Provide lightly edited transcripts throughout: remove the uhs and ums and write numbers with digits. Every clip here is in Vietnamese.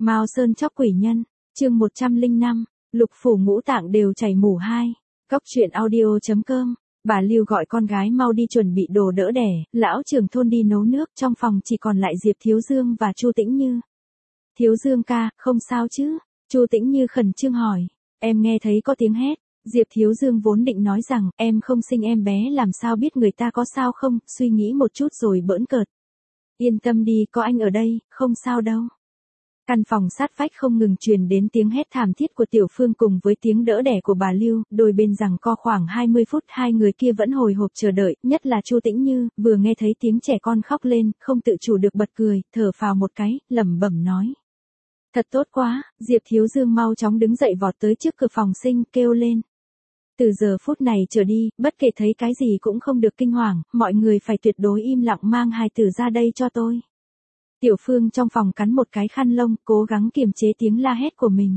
Mao Sơn chóc quỷ nhân, chương 105, lục phủ ngũ tạng đều chảy mủ 2. Cóc truyện audio.com. Bà Lưu gọi con gái mau đi chuẩn bị đồ đỡ đẻ, lão trưởng thôn đi nấu nước, trong phòng chỉ còn lại Diệp Thiếu Dương và Chu Tĩnh Như. Thiếu Dương ca, không sao chứ? Chu Tĩnh Như khẩn trương hỏi. Em nghe thấy có tiếng hét. Diệp Thiếu Dương vốn định nói rằng, em không sinh em bé làm sao biết người ta có sao không, suy nghĩ một chút rồi bỡn cợt. Yên tâm đi, có anh ở đây, không sao đâu. Căn phòng sát vách không ngừng truyền đến tiếng hét thảm thiết của Tiểu Phương cùng với tiếng đỡ đẻ của bà Lưu, đôi bên giằng co khoảng 20 phút hai người kia vẫn hồi hộp chờ đợi, nhất là Chu Tĩnh Như, vừa nghe thấy tiếng trẻ con khóc lên, không tự chủ được bật cười, thở phào một cái, lẩm bẩm nói. Thật tốt quá, Diệp Thiếu Dương mau chóng đứng dậy vọt tới trước cửa phòng sinh, kêu lên. Từ giờ phút này trở đi, bất kể thấy cái gì cũng không được kinh hoàng, mọi người phải tuyệt đối im lặng mang hài tử ra đây cho tôi. Tiểu Phương trong phòng cắn một cái khăn lông, cố gắng kiềm chế tiếng la hét của mình.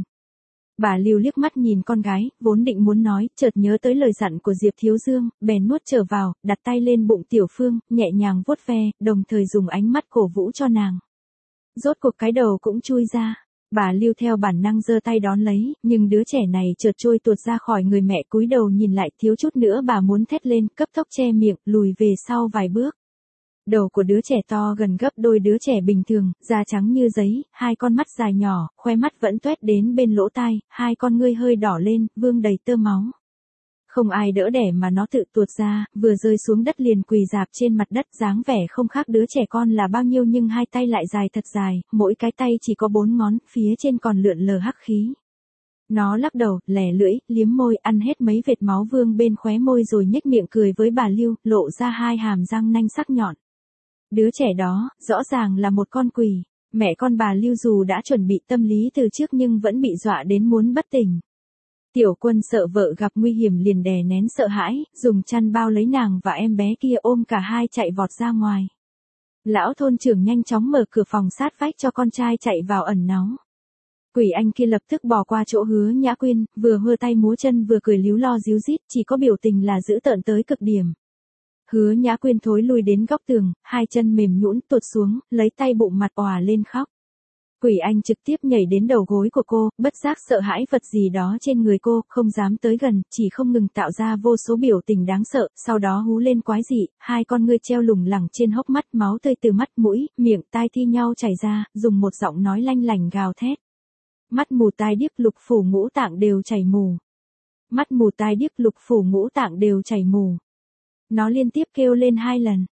Bà Lưu liếc mắt nhìn con gái, vốn định muốn nói, chợt nhớ tới lời dặn của Diệp Thiếu Dương, bèn nuốt trở vào, đặt tay lên bụng Tiểu Phương, nhẹ nhàng vuốt ve, đồng thời dùng ánh mắt cổ vũ cho nàng. Rốt cuộc cái đầu cũng chui ra. Bà Lưu theo bản năng giơ tay đón lấy, nhưng đứa trẻ này chợt trôi tuột ra khỏi người mẹ, cúi đầu nhìn lại, thiếu chút nữa bà muốn thét lên, cấp tốc che miệng, lùi về sau vài bước. Đầu của đứa trẻ to gần gấp đôi đứa trẻ bình thường, da trắng như giấy, hai con mắt dài nhỏ, khoe mắt vẫn toét đến bên lỗ tai, hai con ngươi hơi đỏ lên, vương đầy tơ máu. Không ai đỡ đẻ mà nó tự tuột ra, vừa rơi xuống đất liền quỳ rạp trên mặt đất, dáng vẻ không khác đứa trẻ con là bao nhiêu nhưng hai tay lại dài thật dài, mỗi cái tay chỉ có 4 ngón, phía trên còn lượn lờ hắc khí. Nó lắc đầu, lẻ lưỡi, liếm môi, ăn hết mấy vệt máu vương bên khóe môi rồi nhếch miệng cười với bà Lưu, lộ ra hai hàm răng nanh sắc nhọn. Đứa trẻ đó, rõ ràng là một con quỷ. Mẹ con bà Lưu dù đã chuẩn bị tâm lý từ trước nhưng vẫn bị dọa đến muốn bất tỉnh. Tiểu Quân sợ vợ gặp nguy hiểm liền đè nén sợ hãi, dùng chăn bao lấy nàng và em bé kia ôm cả hai chạy vọt ra ngoài. Lão thôn trưởng nhanh chóng mở cửa phòng sát vách cho con trai chạy vào ẩn náu. Quỷ anh kia lập tức bỏ qua chỗ Hứa Nhã Quyên, vừa hơ tay múa chân vừa cười líu lo díu dít, chỉ có biểu tình là dữ tợn tới cực điểm. Hứa Nhã Quyên thối lui đến góc tường, hai chân mềm nhũn tuột xuống, lấy tay bụng mặt òa lên khóc. Quỷ anh trực tiếp nhảy đến đầu gối của cô, bất giác sợ hãi vật gì đó trên người cô, không dám tới gần, chỉ không ngừng tạo ra vô số biểu tình đáng sợ, sau đó hú lên quái dị, hai con ngươi treo lủng lẳng trên hốc mắt, máu tươi từ mắt, mũi, miệng, tai thi nhau chảy ra, dùng một giọng nói lanh lảnh gào thét. Mắt mù tai điếc, lục phủ ngũ tạng đều chảy mù. Mắt mù tai điếc, lục phủ ngũ tạng đều chảy mù. Nó liên tiếp kêu lên 2 lần.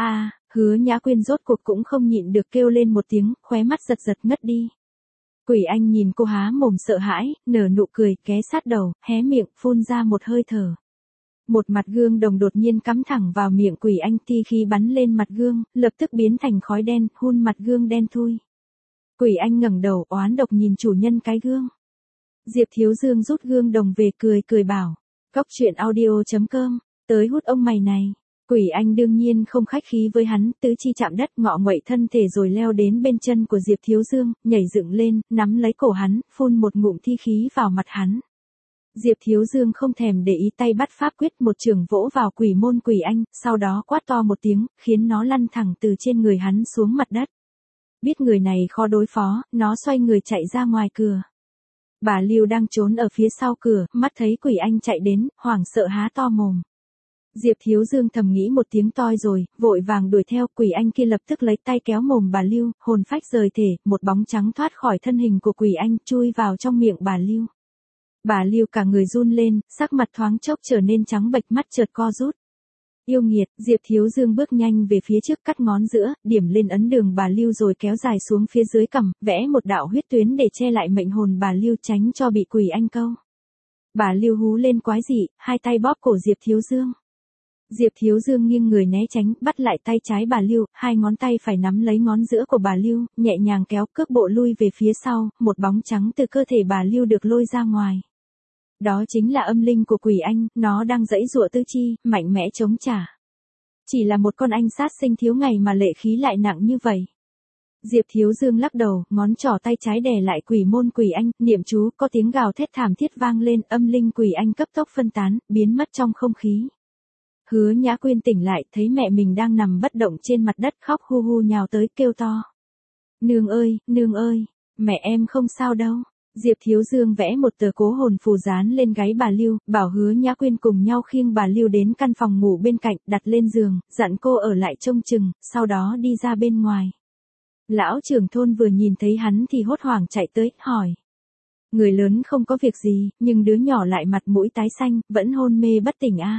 Hứa Nhã Quyên rốt cuộc cũng không nhịn được kêu lên một tiếng, khóe mắt giật giật ngất đi. Quỷ anh nhìn cô há mồm sợ hãi, nở nụ cười, ghé sát đầu, hé miệng, phun ra một hơi thở. Một mặt gương đồng đột nhiên cắm thẳng vào miệng quỷ anh, thi khí bắn lên mặt gương, lập tức biến thành khói đen, hun mặt gương đen thui. Quỷ anh ngẩng đầu, oán độc nhìn chủ nhân cái gương. Diệp Thiếu Dương rút gương đồng về, cười bảo. Cóc truyện audio.com. Tới hút ông mày này. Quỷ anh đương nhiên không khách khí với hắn, tứ chi chạm đất, ngọ nguậy thân thể rồi leo đến bên chân của Diệp Thiếu Dương, nhảy dựng lên, nắm lấy cổ hắn, phun một ngụm thi khí vào mặt hắn. Diệp Thiếu Dương không thèm để ý, tay bắt pháp quyết, một chưởng vỗ vào quỷ môn quỷ anh, sau đó quát to một tiếng, khiến nó lăn thẳng từ trên người hắn xuống mặt đất. Biết người này khó đối phó, nó xoay người chạy ra ngoài cửa. Bà Lưu đang trốn ở phía sau cửa, mắt thấy quỷ anh chạy đến, hoảng sợ há to mồm. Diệp Thiếu Dương thầm nghĩ một tiếng toi rồi, vội vàng đuổi theo, quỷ anh kia lập tức lấy tay kéo mồm bà Lưu, hồn phách rời thể, một bóng trắng thoát khỏi thân hình của quỷ anh, chui vào trong miệng bà Lưu. Bà Lưu cả người run lên, sắc mặt thoáng chốc trở nên trắng bệch, mắt chợt co rút. Yêu nghiệt, Diệp Thiếu Dương bước nhanh về phía trước, cắt ngón giữa, điểm lên ấn đường bà Lưu rồi kéo dài xuống phía dưới cằm, vẽ một đạo huyết tuyến để che lại mệnh hồn bà Lưu, tránh cho bị quỷ anh câu. Bà Lưu hú lên quái dị, hai tay bóp cổ Diệp Thiếu Dương. Diệp Thiếu Dương nghiêng người né tránh, bắt lại tay trái bà Lưu, hai ngón tay phải nắm lấy ngón giữa của bà Lưu, nhẹ nhàng kéo, cước bộ lui về phía sau, một bóng trắng từ cơ thể bà Lưu được lôi ra ngoài. Đó chính là âm linh của quỷ anh, nó đang giãy giụa tứ chi, mạnh mẽ chống trả. Chỉ là một con anh sát sinh thiếu ngày mà lệ khí lại nặng như vậy. Diệp Thiếu Dương lắc đầu, ngón trỏ tay trái đè lại quỷ môn quỷ anh, niệm chú, có tiếng gào thét thảm thiết vang lên, âm linh quỷ anh cấp tốc phân tán, biến mất trong không khí. Hứa Nhã Quyên tỉnh lại, thấy mẹ mình đang nằm bất động trên mặt đất, khóc hu hu nhào tới, kêu to. Nương ơi, Mẹ em không sao đâu. Diệp Thiếu Dương vẽ một tờ cố hồn phù dán lên gáy bà Lưu, bảo Hứa Nhã Quyên cùng nhau khiêng bà Lưu đến căn phòng ngủ bên cạnh, đặt lên giường, dặn cô ở lại trông chừng, sau đó đi ra bên ngoài. Lão trưởng thôn vừa nhìn thấy hắn thì hốt hoảng chạy tới, hỏi. Người lớn không có việc gì, nhưng đứa nhỏ lại mặt mũi tái xanh, vẫn hôn mê bất tỉnh à.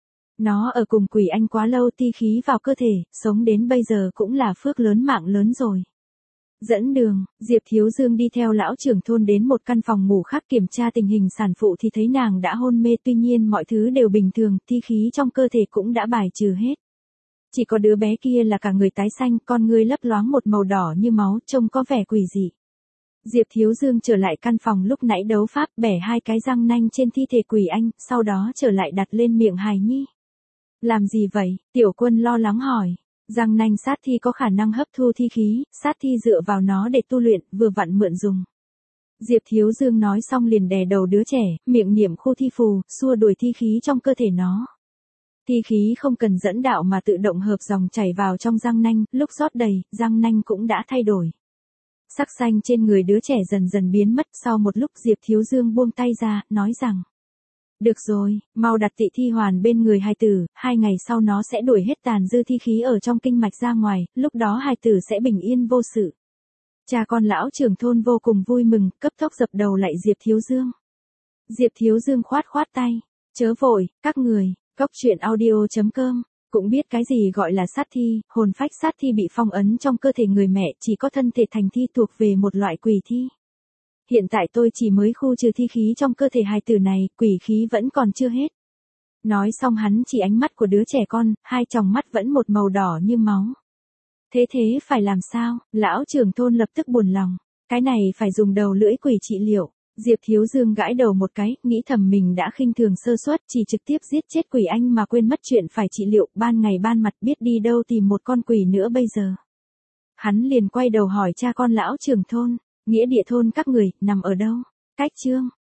Nó ở cùng quỷ anh quá lâu, ti khí vào cơ thể, sống đến bây giờ cũng là phước lớn mạng lớn rồi. Dẫn đường, Diệp Thiếu Dương đi theo lão trưởng thôn đến một căn phòng ngủ khác kiểm tra tình hình sản phụ thì thấy nàng đã hôn mê, tuy nhiên mọi thứ đều bình thường, thi khí trong cơ thể cũng đã bài trừ hết. Chỉ có đứa bé kia là cả người tái xanh, con ngươi lấp loáng một màu đỏ như máu, trông có vẻ quỷ dị. Diệp Thiếu Dương trở lại căn phòng lúc nãy đấu pháp, bẻ 2 cái răng nanh trên thi thể quỷ anh, sau đó trở lại đặt lên miệng hài nhi. Làm gì vậy? Tiểu Quân lo lắng hỏi. Răng nanh sát thi có khả năng hấp thu thi khí, sát thi dựa vào nó để tu luyện, vừa vặn mượn dùng. Diệp Thiếu Dương nói xong liền đè đầu đứa trẻ, miệng niệm khu thi phù, xua đuổi thi khí trong cơ thể nó. Thi khí không cần dẫn đạo mà tự động hợp dòng chảy vào trong răng nanh, lúc rót đầy, răng nanh cũng đã thay đổi. Sắc xanh trên người đứa trẻ dần dần biến mất, sau một lúc Diệp Thiếu Dương buông tay ra, nói rằng. Được rồi, mau đặt tị thi hoàn bên người hài tử, 2 ngày sau nó sẽ đuổi hết tàn dư thi khí ở trong kinh mạch ra ngoài, lúc đó hài tử sẽ bình yên vô sự. Cha con lão trưởng thôn vô cùng vui mừng, cấp tốc dập đầu lạy Diệp Thiếu Dương. Diệp Thiếu Dương khoát khoát tay, chớ vội, các người, Cốc Truyện Audio.com, cũng biết cái gì gọi là sát thi, hồn phách sát thi bị phong ấn trong cơ thể người mẹ, chỉ có thân thể thành thi thuộc về một loại quỷ thi. Hiện tại tôi chỉ mới khu trừ thi khí trong cơ thể hài tử này, quỷ khí vẫn còn chưa hết. Nói xong hắn chỉ ánh mắt của đứa trẻ con, 2 tròng mắt vẫn một màu đỏ như máu. Thế phải làm sao? Lão trưởng thôn lập tức buồn lòng. Cái này phải dùng đầu lưỡi quỷ trị liệu. Diệp Thiếu Dương gãi đầu một cái, nghĩ thầm mình đã khinh thường sơ suất, chỉ trực tiếp giết chết quỷ anh mà quên mất chuyện phải trị liệu, ban ngày ban mặt biết đi đâu tìm một con quỷ nữa bây giờ. Hắn liền quay đầu hỏi cha con lão trưởng thôn, nghĩa địa thôn các người, nằm ở đâu? Cách Chương